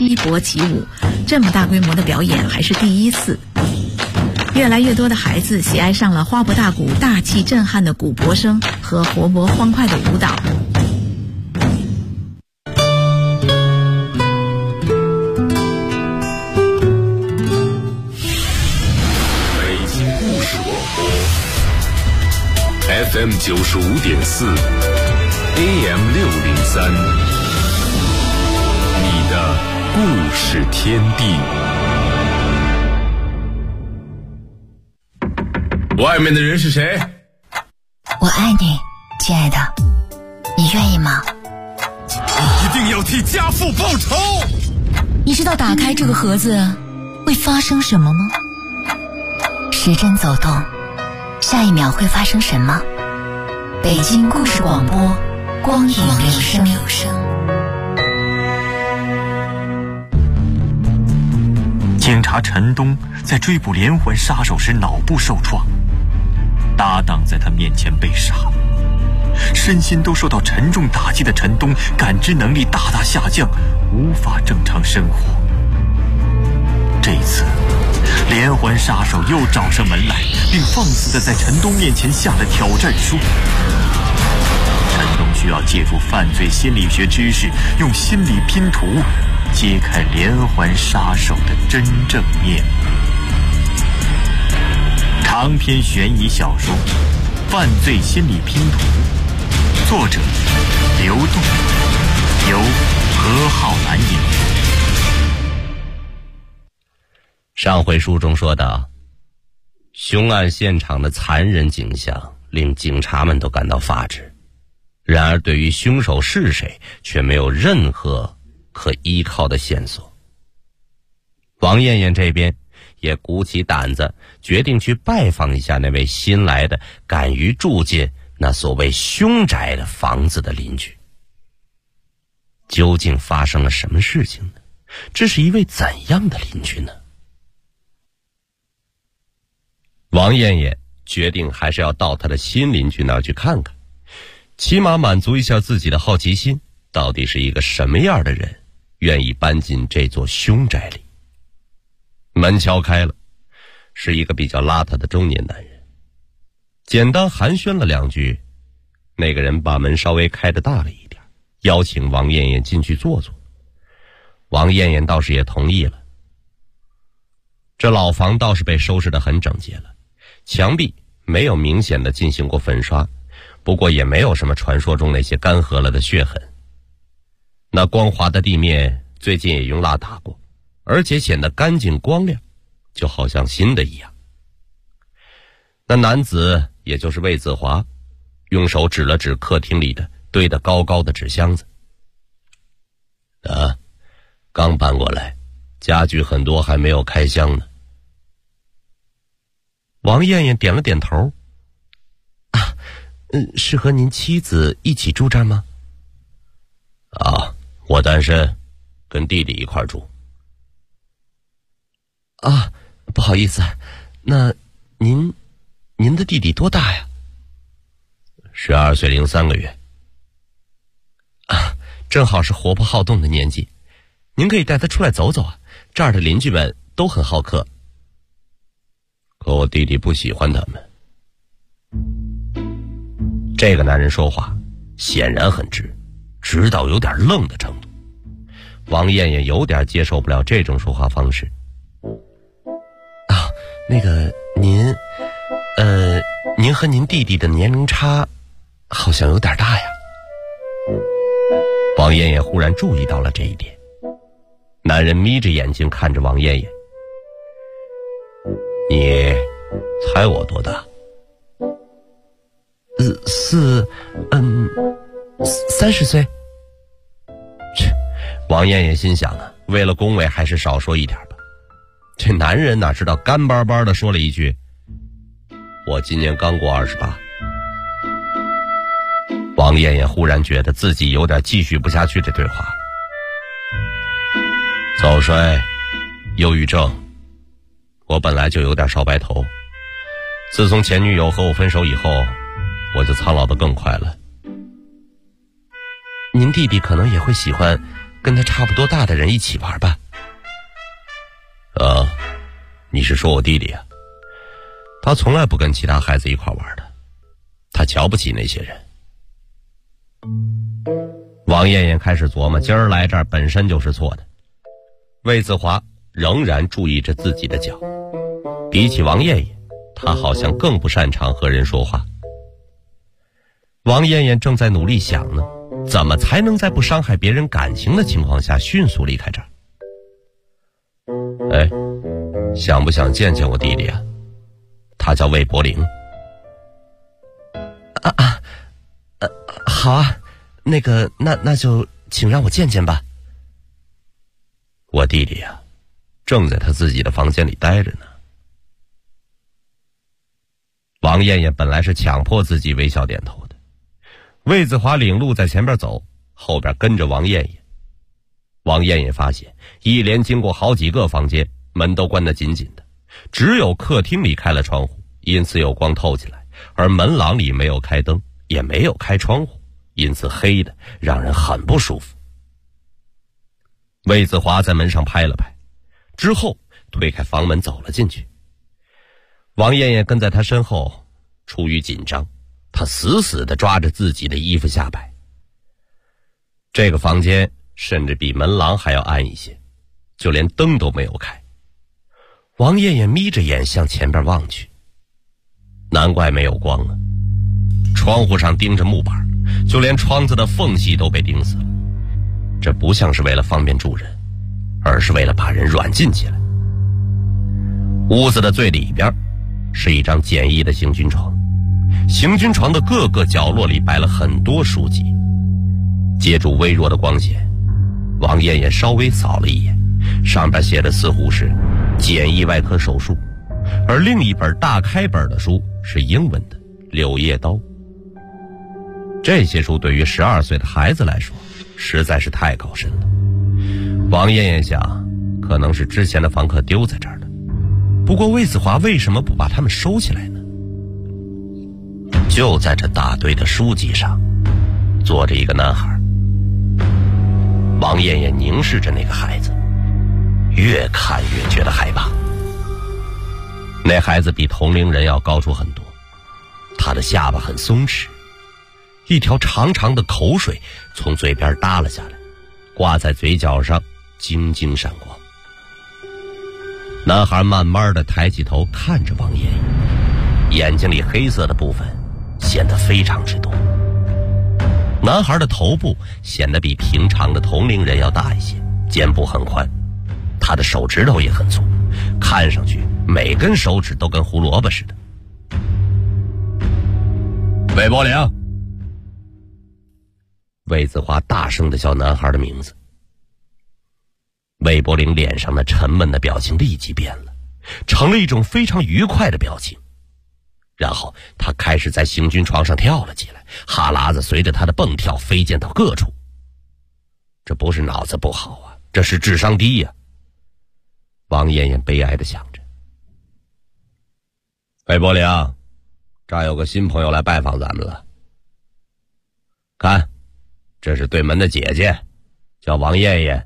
西搏起舞，这么大规模的表演还是第一次。越来越多的孩子喜爱上了花博大鼓大气震撼的鼓脖声和活泼欢快的舞蹈。 北京故事广播 FM 95.4 AM 603，你的故事天地。外面的人是谁？ 我爱你，亲爱的，你愿意吗？ 你一定要替家父报仇！ 你知道打开这个盒子会发生什么吗？时针走动，下一秒会发生什么？北京故事广播，光影留声。 警察陈东在追捕连环杀手时脑部受创，搭档在他面前被杀，身心都受到沉重打击的陈东感知能力大大下降，无法正常生活。这次连环杀手又找上门来，并放肆地在陈东面前下了挑战书。陈东需要借助犯罪心理学知识，用心理拼图揭开连环杀手的真正面目。长篇悬疑小说《犯罪心理拼图》，作者刘栋，由何浩南演播。 上回书中说到，凶案现场的残忍景象令警察们都感到发指，然而对于凶手是谁却没有任何可依靠的线索。王艳艳这边也鼓起胆子，决定去拜访一下那位新来的敢于住进那所谓凶宅的房子的邻居。究竟发生了什么事情呢？这是一位怎样的邻居呢？王艳艳决定还是要到她的新邻居那儿去看看，起码满足一下自己的好奇心，到底是一个什么样的人愿意搬进这座凶宅里。门敲开了，是一个比较邋遢的中年男人。简单寒暄了两句，那个人把门稍微开得大了一点，邀请王艳艳进去坐坐。王艳艳倒是也同意了。这老房倒是被收拾得很整洁了，墙壁没有明显的进行过粉刷，不过也没有什么传说中那些干涸了的血痕。那光滑的地面最近也用蜡打过，而且显得干净光亮，就好像新的一样。那男子也就是魏子华，用手指了指客厅里的堆得高高的纸箱子。刚搬过来，家具很多还没有开箱呢。王艳艳点了点头。是和您妻子一起住这儿吗？我单身，跟弟弟一块住。不好意思，那您的弟弟多大呀？12岁零3个月。正好是活泼好动的年纪，您可以带他出来走走啊，这儿的邻居们都很好客。可我弟弟不喜欢他们。这个男人说话显然很直到有点愣的程度。王艳艳有点接受不了这种说话方式。那个您和您弟弟的年龄差好像有点大呀。王艳艳忽然注意到了这一点。男人眯着眼睛看着王艳艳。你猜我多大？30岁。王艳艳心想啊，为了恭维还是少说一点吧。这男人哪知道干巴巴地说了一句：我今年刚过28。王艳艳忽然觉得自己有点继续不下去这对话。早衰，忧郁症，我本来就有点少白头，自从前女友和我分手以后，我就苍老得更快了。您弟弟可能也会喜欢跟他差不多大的人一起玩吧。你是说我弟弟啊？他从来不跟其他孩子一块玩的，他瞧不起那些人。王艳艳开始琢磨，今儿来这儿本身就是错的。魏子华仍然注意着自己的脚，比起王艳艳，他好像更不擅长和人说话。王艳艳正在努力想呢，怎么才能在不伤害别人感情的情况下迅速离开这儿？想不想见见我弟弟啊？他叫魏柏林。好啊，那就请让我见见吧。我弟弟啊，正在他自己的房间里待着呢。王艳艳本来是强迫自己微笑点头的，魏子华领路在前边走，后边跟着王艳艳。王艳艳发现，一连经过好几个房间，门都关得紧紧的，只有客厅里开了窗户，因此有光透进来，而门廊里没有开灯，也没有开窗户，因此黑的让人很不舒服。魏子华在门上拍了拍，之后推开房门走了进去。王艳艳跟在他身后，出于紧张，她死死地抓着自己的衣服下摆。这个房间甚至比门廊还要暗一些，就连灯都没有开。王艳艳眯着眼向前边望去，难怪没有光啊！窗户上钉着木板，就连窗子的缝隙都被钉死了。这不像是为了方便住人，而是为了把人软禁起来。屋子的最里边是一张简易的行军床，行军床的各个角落里摆了很多书籍。借助微弱的光线，王艳艳稍微扫了一眼，上边写的似乎是简易外科手术，而另一本大开本的书是英文的《柳叶刀》。这些书对于12岁的孩子来说实在是太高深了。王艳艳想，可能是之前的房客丢在这儿的，不过魏子华为什么不把它们收起来呢？就在这大堆的书籍上坐着一个男孩。王艳艳凝视着那个孩子，越看越觉得害怕。那孩子比同龄人要高出很多，他的下巴很松弛，一条长长的口水从嘴边耷了下来，挂在嘴角上，晶晶闪光。男孩慢慢地抬起头看着王艳艳，眼睛里黑色的部分显得非常之多。男孩的头部显得比平常的同龄人要大一些，肩部很宽，他的手指头也很粗，看上去每根手指都跟胡萝卜似的。魏柏林。魏子华大声地叫男孩的名字。魏柏林脸上那沉闷的表情立即变了，成了一种非常愉快的表情。然后他开始在行军床上跳了起来，哈喇子随着他的蹦跳飞溅到各处。这不是脑子不好啊，这是智商低呀。王艳艳悲哀地想着。魏柏林，这儿有个新朋友来拜访咱们了。看，这是对门的姐姐，叫王艳艳。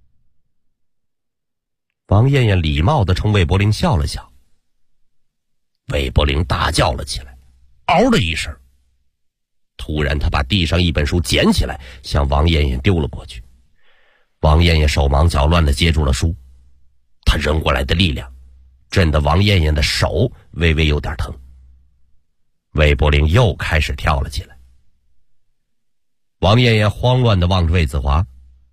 王艳艳礼貌地冲魏柏林笑了笑。魏柏林大叫了起来，嗷的一声。突然他把地上一本书捡起来，向王艳艳丢了过去。王艳艳手忙脚乱地接住了书，他扔过来的力量震得王艳艳的手微微有点疼。魏柏林又开始跳了起来。王艳艳慌乱地望着魏子华，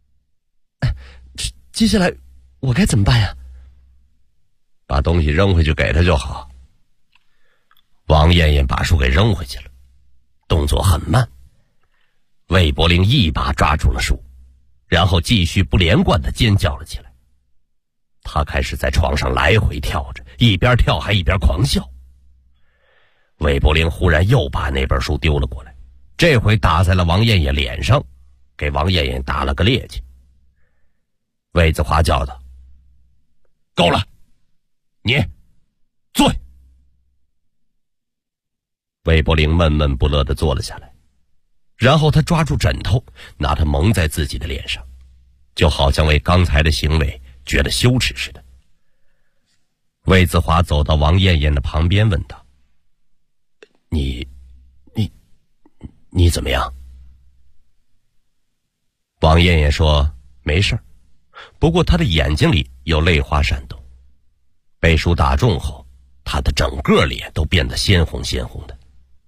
接下来我该怎么办呀？把东西扔回去给他就好。王艳艳把书给扔回去了，动作很慢。魏柏林一把抓住了书，然后继续不连贯地尖叫了起来。他开始在床上来回跳着，一边跳还一边狂笑。魏柏林忽然又把那本书丢了过来，这回打在了王艳艳脸上，给王艳艳打了个趔趄。魏子华叫道：“够了，你坐。”魏柏林闷闷不乐地坐了下来，然后他抓住枕头，拿它蒙在自己的脸上， 就好像为刚才的行为觉得羞耻似的。魏子华走到王艳艳的旁边问道：你怎么样？王艳艳说没事，不过她的眼睛里有泪花闪动。被树打中后，她的整个脸都变得鲜红鲜红的。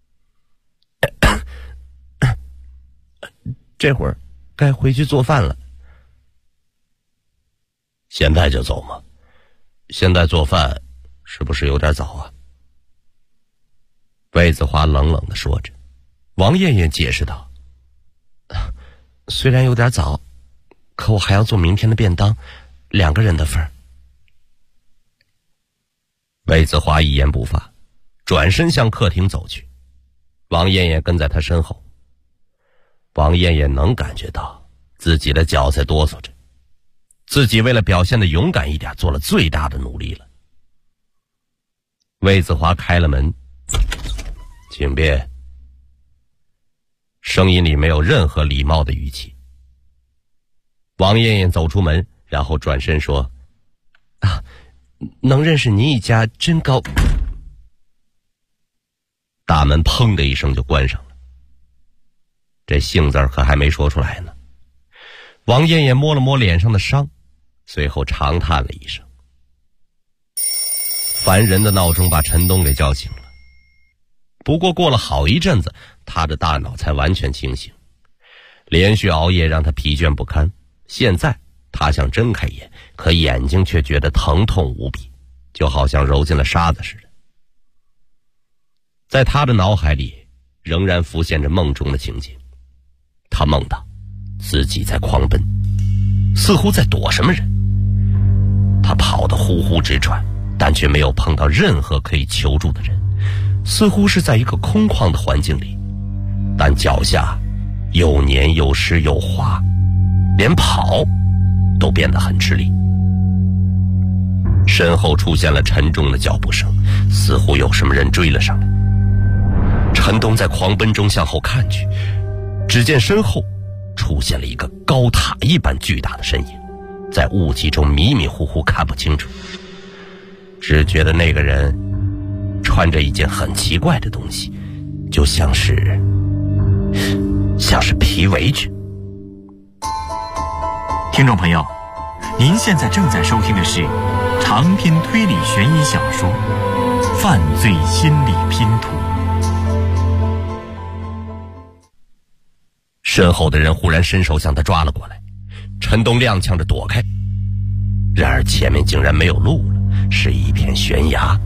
这会儿该回去做饭了。现在就走吗？现在做饭是不是有点早啊？魏子华冷冷地说着。王艳艳解释道：虽然有点早，可我还要做明天的便当，2个人的份儿。魏子华一言不发，转身向客厅走去。王艳艳跟在他身后。王艳艳能感觉到自己的脚在哆嗦着，自己为了表现得勇敢一点，做了最大的努力了。魏子华开了门：请便。声音里没有任何礼貌的语气。王艳艳走出门，然后转身说：能认识您一家真高。大门砰的一声就关上了。这姓字可还没说出来呢。王艳艳摸了摸脸上的伤，随后长叹了一声。烦人的闹钟把陈东给叫醒了。不过过了好一阵子，他的大脑才完全清醒。连续熬夜让他疲倦不堪，现在他想睁开眼，可眼睛却觉得疼痛无比，就好像揉进了沙子似的。在他的脑海里仍然浮现着梦中的情景，他梦到自己在狂奔，似乎在躲什么人。他跑得呼呼直喘，但却没有碰到任何可以求助的人，似乎是在一个空旷的环境里，但脚下又黏又湿又滑，连跑都变得很吃力。身后出现了沉重的脚步声，似乎有什么人追了上来。陈东在狂奔中向后看去，只见身后出现了一个高塔一般巨大的身影，在雾气中迷迷糊糊看不清楚，只觉得那个人穿着一件很奇怪的东西，就像是皮围裙。 听众朋友，您现在正在收听的是长篇推理悬疑小说《犯罪心理拼图》。 身后的人忽然伸手向他抓了过来，陈东踉跄着躲开，然而前面竟然没有路了，是一片悬崖。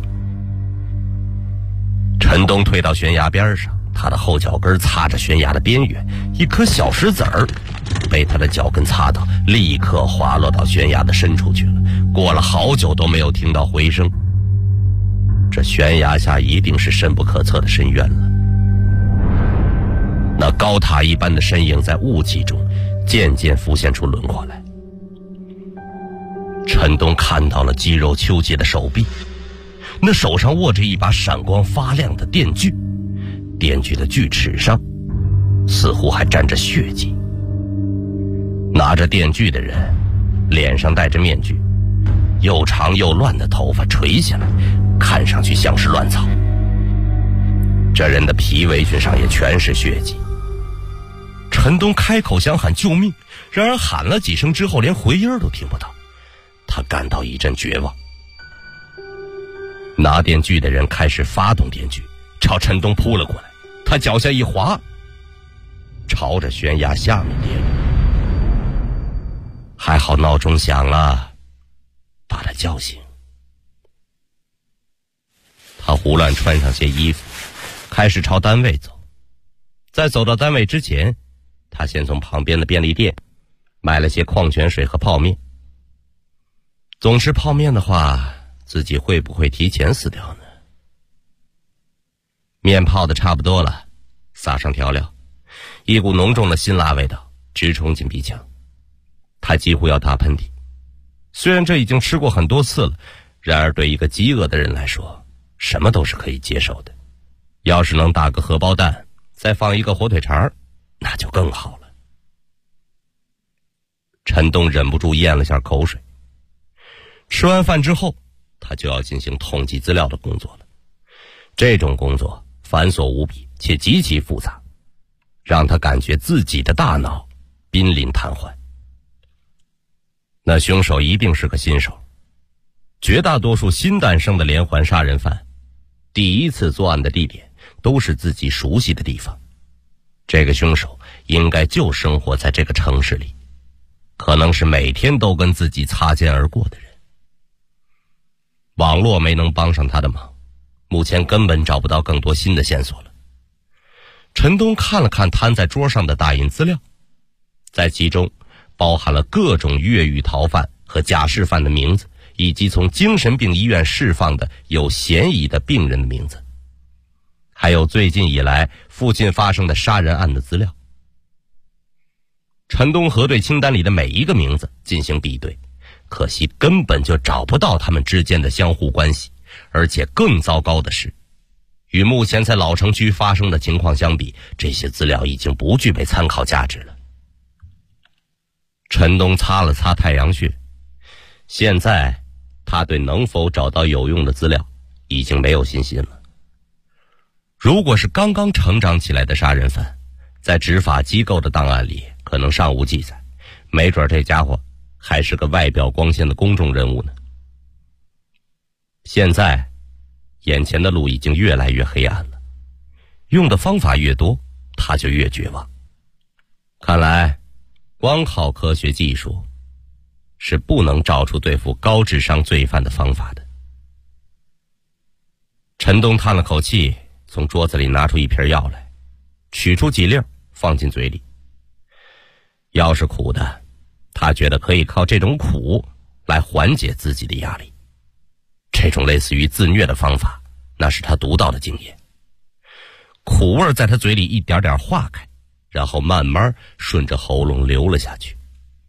陈东退到悬崖边上，他的后脚跟擦着悬崖的边缘，一颗小石子儿被他的脚跟擦到，立刻滑落到悬崖的深处去了。过了好久都没有听到回声，这悬崖下一定是深不可测的深渊了。那高塔一般的身影在雾气中渐渐浮现出轮廓来。陈东看到了肌肉纠结的手臂，那手上握着一把闪光发亮的电锯，电锯的锯齿上似乎还沾着血迹。拿着电锯的人脸上戴着面具，又长又乱的头发垂下来，看上去像是乱草。这人的皮围裙上也全是血迹。陈东开口想喊救命，然而喊了几声之后连回音都听不到，他感到一阵绝望。拿电锯的人开始发动电锯，朝陈东扑了过来，他脚下一滑，朝着悬崖下面跌了。还好闹钟响了，把他叫醒。他胡乱穿上些衣服，开始朝单位走。在走到单位之前，他先从旁边的便利店买了些矿泉水和泡面。总吃泡面的话，自己会不会提前死掉呢？面泡的差不多了，撒上调料，一股浓重的辛辣味道直冲进鼻腔，他几乎要打喷嚏。虽然这已经吃过很多次了，然而对一个饥饿的人来说，什么都是可以接受的。要是能打个荷包蛋，再放一个火腿肠，那就更好了。 陈东忍不住咽了下口水。吃完饭之后，他就要进行统计资料的工作了。这种工作繁琐无比且极其复杂，让他感觉自己的大脑濒临瘫痪。那凶手一定是个新手，绝大多数新诞生的连环杀人犯，第一次作案的地点都是自己熟悉的地方。这个凶手应该就生活在这个城市里，可能是每天都跟自己擦肩而过的人。网络没能帮上他的忙，目前根本找不到更多新的线索了。陈东看了看摊在桌上的打印资料，在其中包含了各种越狱逃犯和假释犯的名字，以及从精神病医院释放的有嫌疑的病人的名字，还有最近以来附近发生的杀人案的资料。陈东核对清单里的每一个名字进行比对，可惜根本就找不到他们之间的相互关系，而且更糟糕的是，与目前在老城区发生的情况相比，这些资料已经不具备参考价值了。陈东擦了擦太阳穴，现在他对能否找到有用的资料已经没有信心了。如果是刚刚成长起来的杀人犯，在执法机构的档案里可能尚无记载，没准这家伙还是个外表光鲜的公众人物呢。现在眼前的路已经越来越黑暗了，用的方法越多，他就越绝望。看来光靠科学技术是不能找出对付高智商罪犯的方法的。陈东叹了口气，从桌子里拿出一瓶药来，取出几粒放进嘴里。药是苦的，他觉得可以靠这种苦来缓解自己的压力。这种类似于自虐的方法，那是他独到的经验。苦味在他嘴里一点点化开，然后慢慢顺着喉咙流了下去。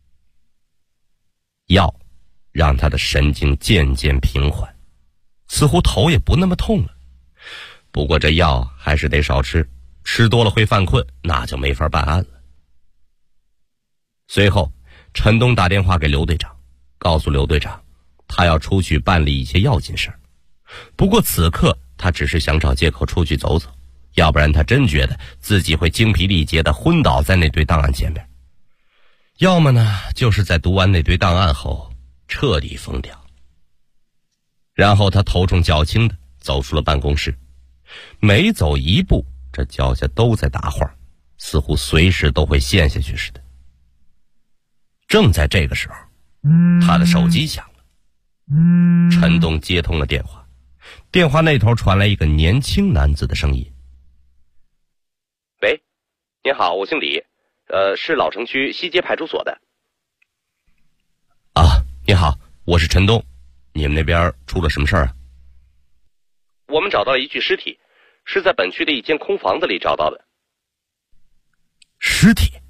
药让他的神经渐渐平缓，似乎头也不那么痛了。不过这药还是得少吃，吃多了会犯困，那就没法办案了。随后陈东打电话给刘队长，告诉刘队长他要出去办理一些要紧事儿。不过此刻他只是想找借口出去走走，要不然他真觉得自己会精疲力竭地昏倒在那堆档案前面，要么呢就是在读完那堆档案后彻底疯掉。然后他头重脚轻地走出了办公室，每走一步这脚下都在打晃，似乎随时都会陷下去似的。正在这个时候，他的手机响了。陈东接通了电话，电话那头传来一个年轻男子的声音：喂，您好，我姓李，是老城区西街派出所的。啊，你好，我是陈东，你们那边出了什么事儿啊？我们找到了一具尸体，是在本区的一间空房子里找到的。尸体？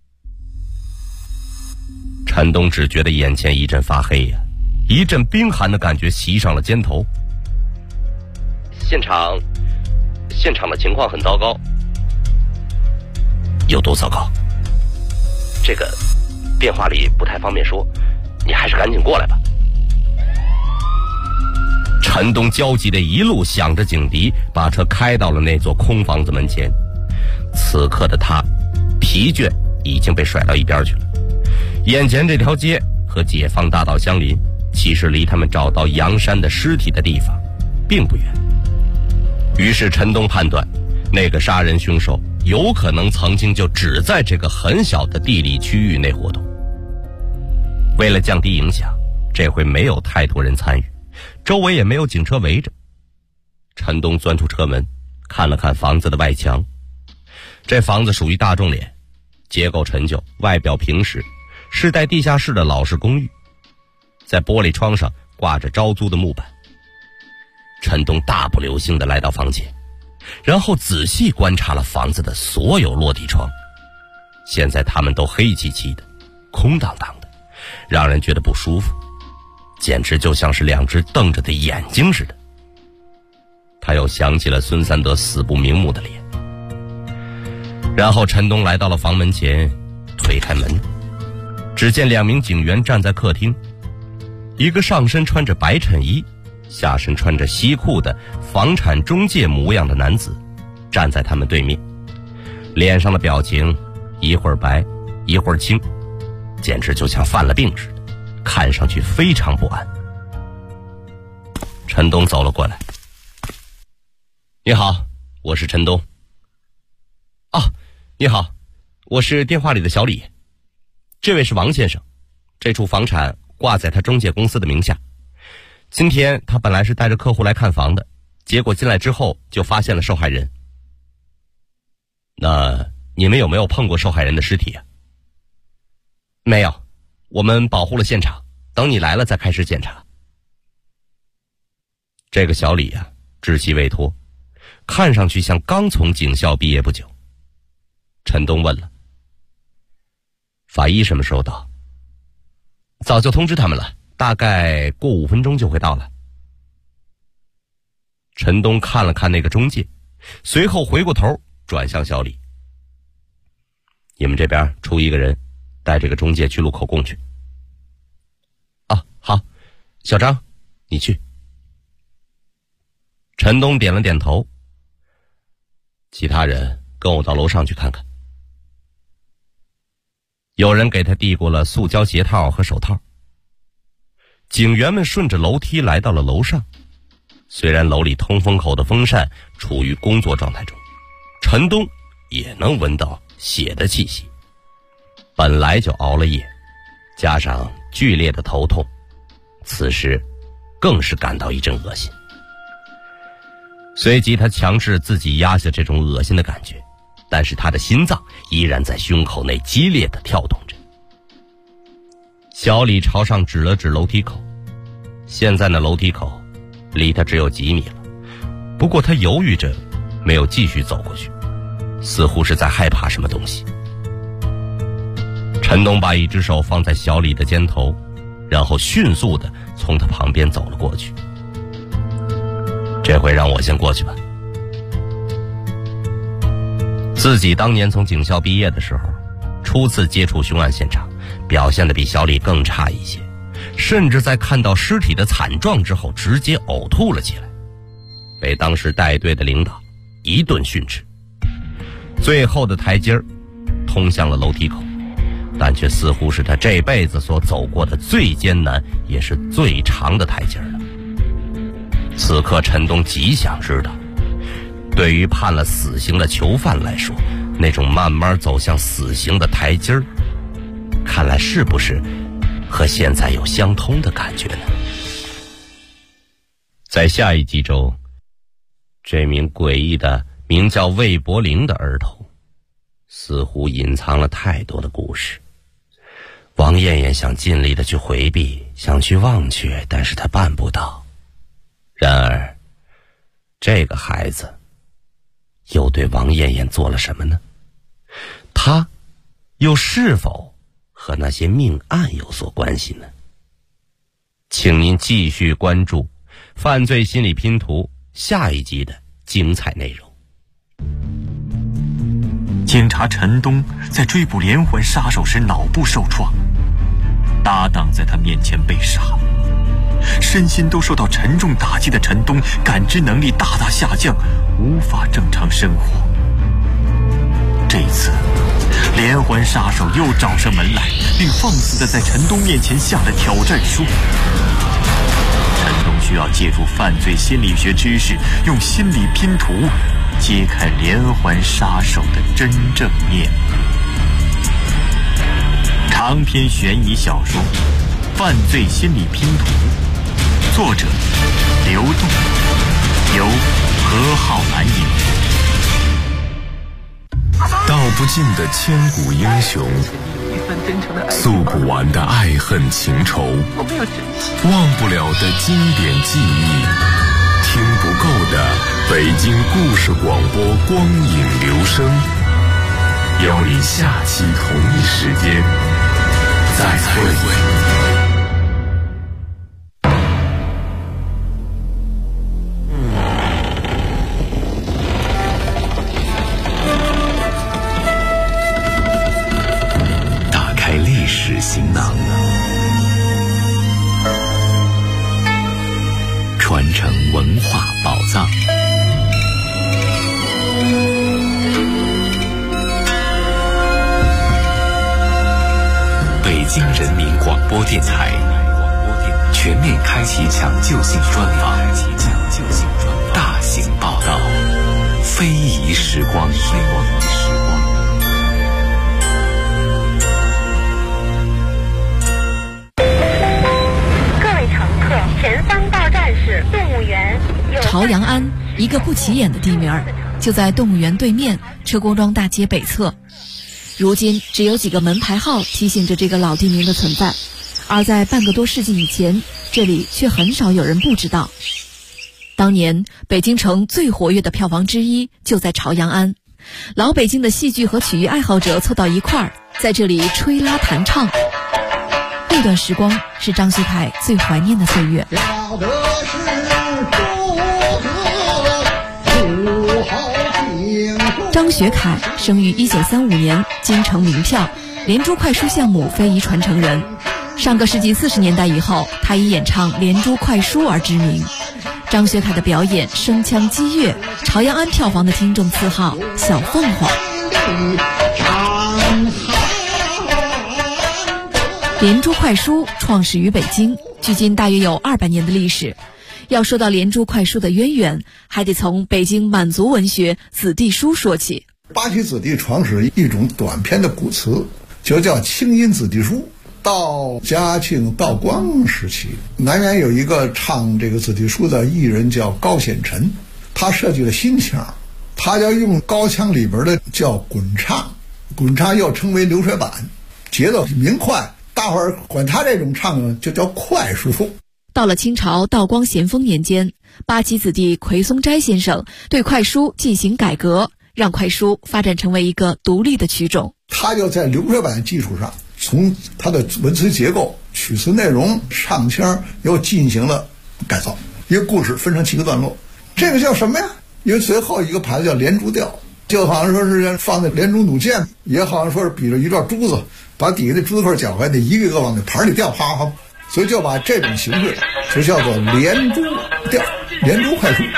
陈东只觉得眼前一阵发黑呀，一阵冰寒的感觉袭上了肩头。现场的情况很糟糕。有多糟糕？这个电话里不太方便说，你还是赶紧过来吧。陈东焦急的一路响着警笛，把车开到了那座空房子门前。此刻的他疲倦已经被甩到一边去了，眼前这条街和解放大道相邻，其实离他们找到杨山的尸体的地方并不远。于是陈东判断，那个杀人凶手有可能曾经就只在这个很小的地理区域内活动。为了降低影响，这回没有太多人参与，周围也没有警车围着。陈东钻出车门，看了看房子的外墙。这房子属于大众脸，结构陈旧，外表平实，是带地下室的老式公寓。在玻璃窗上挂着招租的木板。陈东大步流星地来到房前，然后仔细观察了房子的所有落地窗。现在它们都黑漆漆的，空荡荡的，让人觉得不舒服，简直就像是两只瞪着的眼睛似的。他又想起了孙三德死不瞑目的脸。然后陈东来到了房门前，推开门，只只见2名警员站在客厅，一个上身穿着白衬衣，下身穿着西裤的房产中介模样的男子站在他们对面，脸上的表情一会儿白一会儿青，简直就像犯了病似的，看上去非常不安。陈东走了过来。你好，我是陈东。哦，你好，我是电话里的小李。这位是王先生，这处房产挂在他中介公司的名下。今天他本来是带着客户来看房的，结果进来之后就发现了受害人。那你们有没有碰过受害人的尸体啊？没有，我们保护了现场，等你来了再开始检查。这个小李啊，稚气未脱，看上去像刚从警校毕业不久。陈东问了，法医什么时候到？早就通知他们了，大概过5分钟就会到了。陈东看了看那个中介，随后回过头转向小李。你们这边出一个人，带这个中介去录口供去。啊，好，小张，你去。陈东点了点头。其他人跟我到楼上去看看。有人给他递过了塑胶鞋套和手套。警员们顺着楼梯来到了楼上，虽然楼里通风口的风扇处于工作状态中，陈东也能闻到血的气息。本来就熬了夜，加上剧烈的头痛，此时更是感到一阵恶心。随即他强制自己压下这种恶心的感觉，但是他的心脏依然在胸口内激烈地跳动着。小李朝上指了指楼梯口，现在那楼梯口离他只有几米了，不过他犹豫着没有继续走过去，似乎是在害怕什么东西。陈东把一只手放在小李的肩头，然后迅速地从他旁边走了过去。这回让我先过去吧。自己当年从警校毕业的时候，初次接触凶案现场，表现得比小李更差一些，甚至在看到尸体的惨状之后直接呕吐了起来，被当时带队的领导一顿训斥。最后的台阶通向了楼梯口，但却似乎是他这辈子所走过的最艰难也是最长的台阶了。此刻陈东极想知道，对于判了死刑的囚犯来说，那种慢慢走向死刑的台阶儿，看来是不是和现在有相通的感觉呢？在下一集中，这名诡异的名叫魏柏林的儿童，似乎隐藏了太多的故事。王艳艳想尽力的去回避，想去忘却，但是她办不到。然而，这个孩子又对王艳艳做了什么呢？他又是否和那些命案有所关系呢？请您继续关注《犯罪心理拼图》下一集的精彩内容。 警察陈东在追捕连环杀手时脑部受创，搭档在他面前被杀，身心都受到沉重打击的陈东感知能力大大下降，无法正常生活。这一次连环杀手又找上门来，并放肆地在陈东面前下了挑战书。陈东需要借助犯罪心理学知识，用心理拼图揭开连环杀手的真正面目。长篇悬疑小说《犯罪心理拼图》，作者刘栋，由何浩然演播。 道不尽的千古英雄，诉不完的爱恨情仇，忘不了的经典记忆，听不够的北京故事广播光影留声。邀你下期同一时间再会。行囊， 藏。北京人民广播电台全面开启抢救性专访，大型报道，非遗时光。 各位乘客，前方到站是动物园。 朝阳庵，一个不起眼的地名，就在动物园对面车公庄大街北侧。如今只有几个门牌号提醒着这个老地名的存在，而在半个多世纪以前，这里却很少有人不知道。当年北京城最活跃的票房之一就在朝阳庵，老北京的戏剧和曲艺爱好者凑到一块儿，在这里吹拉弹唱。那段时光是张学凯最怀念的岁月。张学凯生于1935年，京城名票，连珠快书项目非遗传承人。上个世纪40年代以后，他以演唱连珠快书而知名。张学凯的表演声腔激越，朝阳庵票房的听众赐号小凤凰。连珠快书创始于北京，距今大约有200年的历史。要说到连珠快书的渊源，还得从北京满族文学子弟书说起。 八旗子弟创始一种短篇的古词，就叫清音子弟书。到嘉庆道光时期，南园有一个唱这个子弟书的艺人叫高显臣，他设计了新腔，他要用高腔里边的叫滚唱，滚唱又称为流水板，节奏明快，大伙儿管他这种唱就叫快书。 到了清朝道光咸丰年间，八旗子弟奎松斋先生对快书进行改革，让快书发展成为一个独立的曲种。 他就在流水板基础上，从他的文词结构、曲词内容、唱腔又进行了改造。一个故事分成7个段落，这个叫什么呀？因为最后一个牌子叫连珠调，就好像说是放在连珠弩箭，也好像说是比着一段珠子，把底下的珠子块搅开，得一个个往那盘里掉，啪啪。所以就把这种形式就叫做连珠调、连珠快书。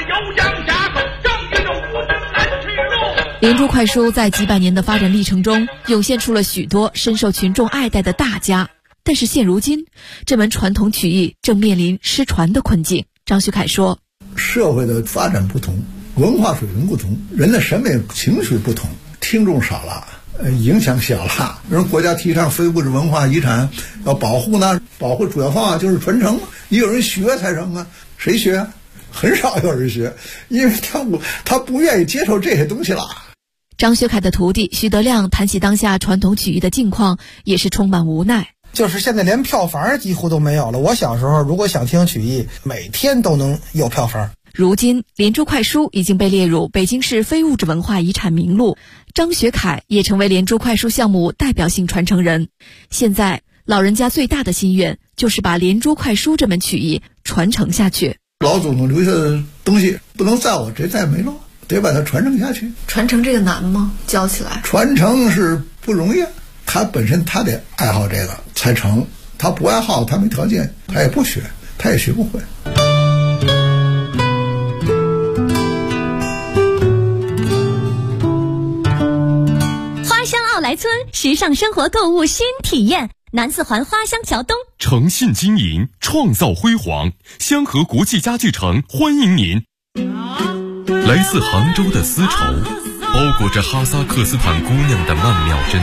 连珠快书在几百年的发展历程中，涌现出了许多深受群众爱戴的大家。但是现如今，这门传统曲艺正面临失传的困境。张学凯说： 社会的发展不同，文化水平不同，人的审美情绪不同，听众少了，影响小了。人国家提倡非物质文化遗产要保护呢，保护主要方法就是传承，也有人学才成啊。谁学？很少有人学，因为他不愿意接受这些东西了。 张学凯的徒弟徐德亮谈起当下传统曲艺的境况，也是充满无奈。 就是现在连票房几乎都没有了。我小时候如果想听曲艺，每天都能有票房。 如今连珠快书已经被列入北京市非物质文化遗产名录，张学凯也成为连珠快书项目代表性传承人。现在老人家最大的心愿就是把连珠快书这门曲艺传承下去。 老祖宗留下的东西不能在我这代没落，得把它传承下去。 传承这个难吗？教起来传承是不容易，他本身他得爱好这个才成，他不爱好，他没条件，他也不学，他也学不会。 花乡奥莱村时尚生活购物新体验，南四环花乡桥东， 诚信经营，创造辉煌，香河国际家具城欢迎您。来自杭州的丝绸，包裹着哈萨克斯坦姑娘的曼妙真